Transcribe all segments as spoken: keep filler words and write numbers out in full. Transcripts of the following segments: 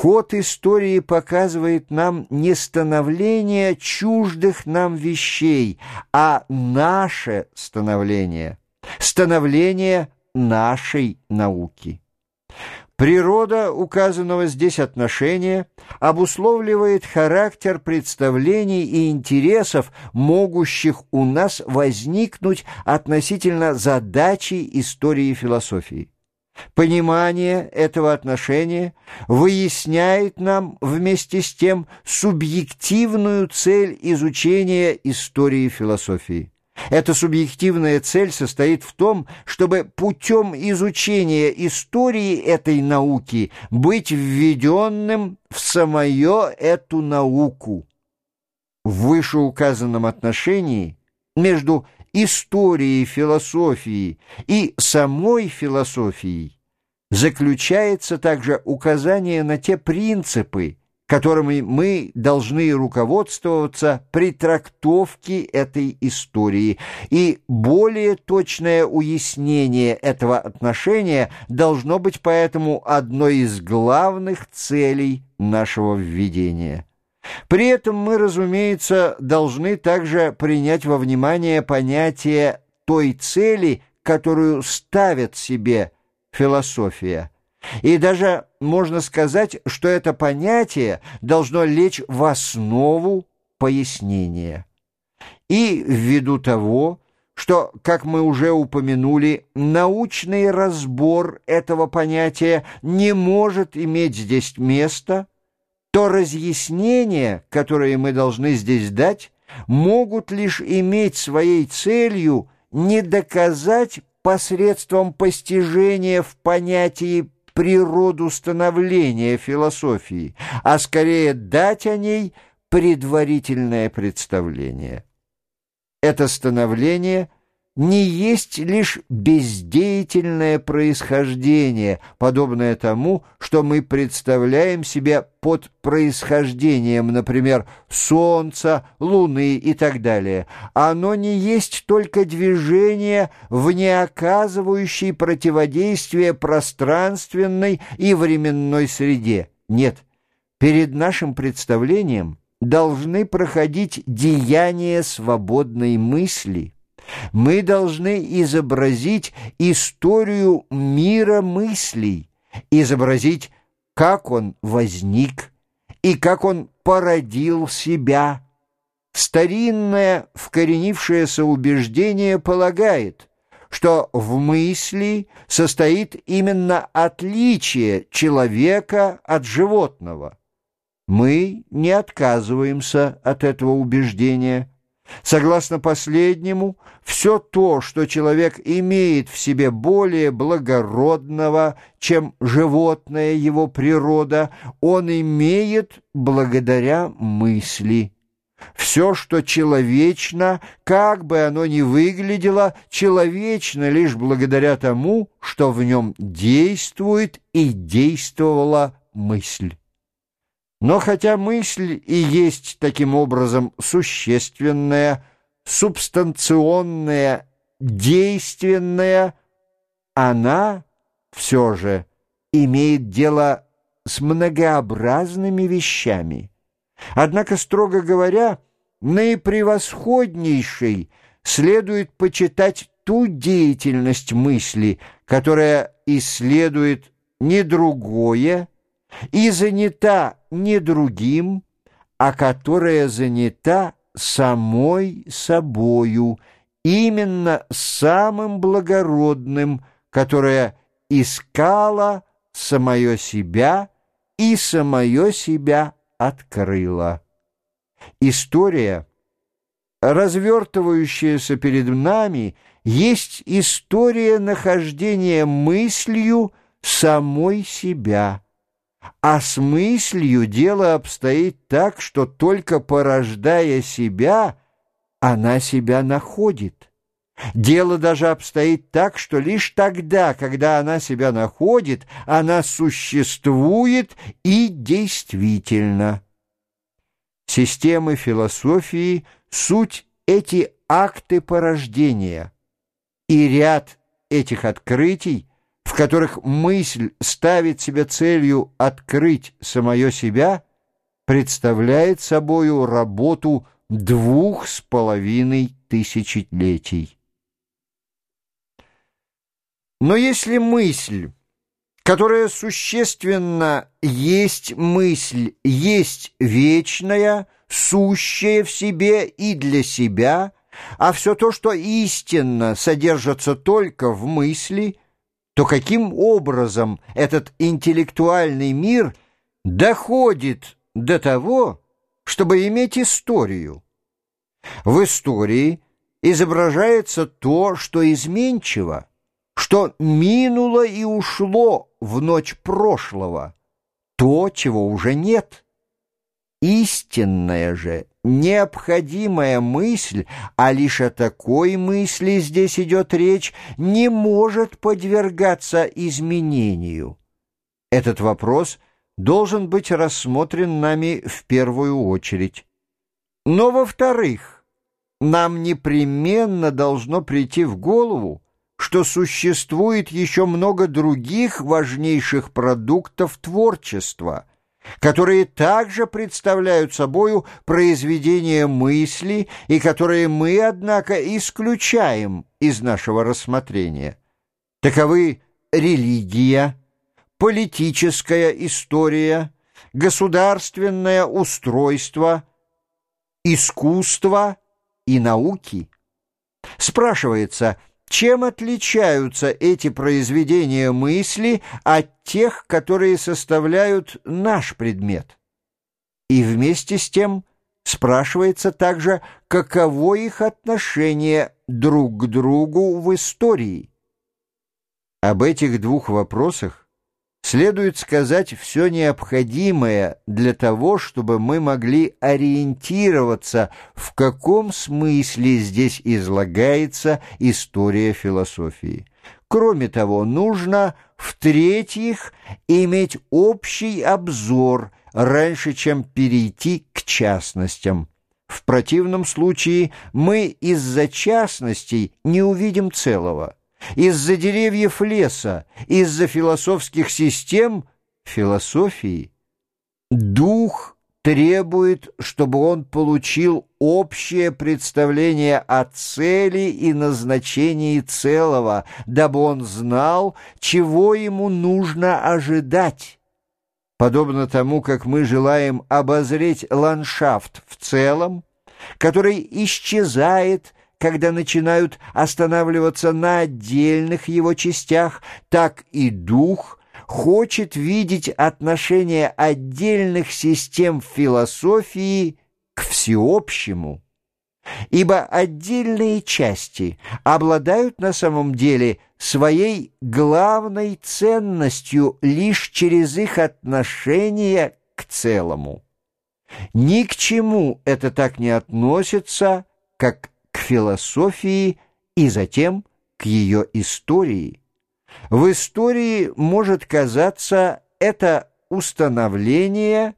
Ход истории показывает нам не становление чуждых нам вещей, а наше становление, становление нашей науки. Природа указанного здесь отношения обусловливает характер представлений и интересов, могущих у нас возникнуть относительно задачи истории философии. Понимание этого отношения выясняет нам вместе с тем субъективную цель изучения истории философии. Эта субъективная цель состоит в том, чтобы путем изучения истории этой науки быть введенным в самую эту науку. В вышеуказанном отношении между историей философии и самой философией заключается также указание на те принципы, которыми мы должны руководствоваться при трактовке этой истории, и более точное уяснение этого отношения должно быть поэтому одной из главных целей нашего введения. При этом мы, разумеется, должны также принять во внимание понятие той цели, которую ставит себе философия. И даже можно сказать, что это понятие должно лечь в основу пояснения. И ввиду того, что, как мы уже упомянули, научный разбор этого понятия не может иметь здесь места, то разъяснения, которые мы должны здесь дать, могут лишь иметь своей целью не доказать посредством постижения в понятии природу становления философии, а скорее дать о ней предварительное представление. Это становление не есть лишь бездеятельное происхождение, подобное тому, что мы представляем себе под происхождением, например, Солнца, Луны и так далее. Оно не есть только движение в неоказывающей противодействия пространственной и временной среде. Нет, перед нашим представлением должны проходить деяния свободной мысли. Мы должны изобразить историю мира мыслей, изобразить, как он возник и как он породил себя. Старинное вкоренившееся убеждение полагает, что в мысли состоит именно отличие человека от животного. Мы не отказываемся от этого убеждения. Согласно последнему, все то, что человек имеет в себе более благородного, чем животная его природа, он имеет благодаря мысли. Все, что человечно, как бы оно ни выглядело, человечно лишь благодаря тому, что в нем действует и действовала мысль. Но хотя мысль и есть таким образом существенная, субстанционная, действенная, она все же имеет дело с многообразными вещами. Однако, строго говоря, наипревосходнейшей следует почитать ту деятельность мысли, которая исследует не другое и занята не другим, а которая занята самой собою, именно самым благородным, которая искала самое себя и самое себя открыла. История, развертывающаяся перед нами, есть история нахождения мыслью самой себя. А с мыслью дело обстоит так, что только порождая себя, она себя находит. Дело даже обстоит так, что лишь тогда, когда она себя находит, она существует и действительно. Системы философии — суть эти акты порождения, и ряд этих открытий, в в которых мысль ставит себе целью открыть самое себя, представляет собою работу двух с половиной тысячелетий. Но если мысль, которая существенно есть мысль, есть вечная, сущая в себе и для себя, а все то, что истинно содержится только в мысли, то каким образом этот интеллектуальный мир доходит до того, чтобы иметь историю? В истории изображается то, что изменчиво, что минуло и ушло в ночь прошлого, то, чего уже нет. Истинная же, необходимая мысль, а лишь о такой мысли здесь идет речь, не может подвергаться изменению. Этот вопрос должен быть рассмотрен нами в первую очередь. Но, во-вторых, нам непременно должно прийти в голову, что существует еще много других важнейших продуктов творчества, которые также представляют собою произведение мысли и которые мы, однако, исключаем из нашего рассмотрения. Таковы религия, политическая история, государственное устройство, искусство и науки. Спрашивается, чем отличаются эти произведения мысли от тех, которые составляют наш предмет? И вместе с тем спрашивается также, каково их отношение друг к другу в истории. Об этих двух вопросах следует сказать все необходимое для того, чтобы мы могли ориентироваться, в каком смысле здесь излагается история философии. Кроме того, нужно, в-третьих, иметь общий обзор, раньше чем перейти к частностям. В противном случае мы из-за частностей не увидим целого. Из-за деревьев леса, из-за философских систем философии. Дух требует, чтобы он получил общее представление о цели и назначении целого, дабы он знал, чего ему нужно ожидать. Подобно тому, как мы желаем обозреть ландшафт в целом, который исчезает, когда начинают останавливаться на отдельных его частях, так и дух хочет видеть отношение отдельных систем философии к всеобщему. Ибо отдельные части обладают на самом деле своей главной ценностью лишь через их отношение к целому. Ни к чему это так не относится, как к философии и затем к ее истории. В истории может казаться это установление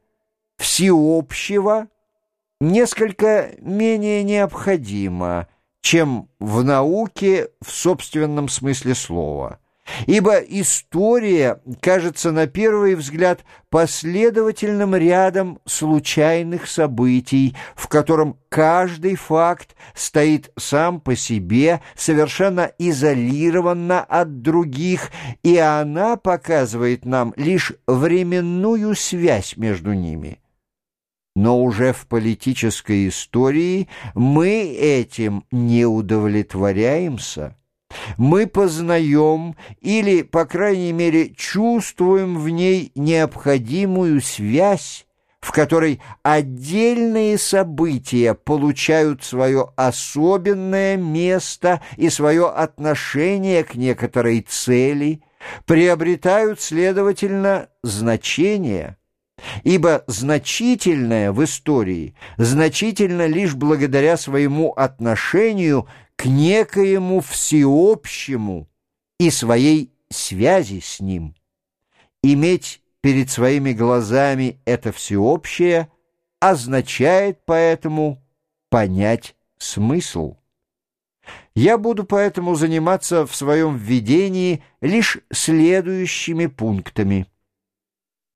всеобщего несколько менее необходимо, чем в науке в собственном смысле слова. Ибо история кажется на первый взгляд последовательным рядом случайных событий, в котором каждый факт стоит сам по себе, совершенно изолированно от других, и она показывает нам лишь временную связь между ними. Но уже в политической истории мы этим не удовлетворяемся. Мы познаем или, по крайней мере, чувствуем в ней необходимую связь, в которой отдельные события получают свое особенное место и свое отношение к некоторой цели, приобретают, следовательно, значение. Ибо значительное в истории значительно лишь благодаря своему отношению к некоему всеобщему и своей связи с ним. Иметь перед своими глазами это всеобщее означает поэтому понять смысл. Я буду поэтому заниматься в своем введении лишь следующими пунктами.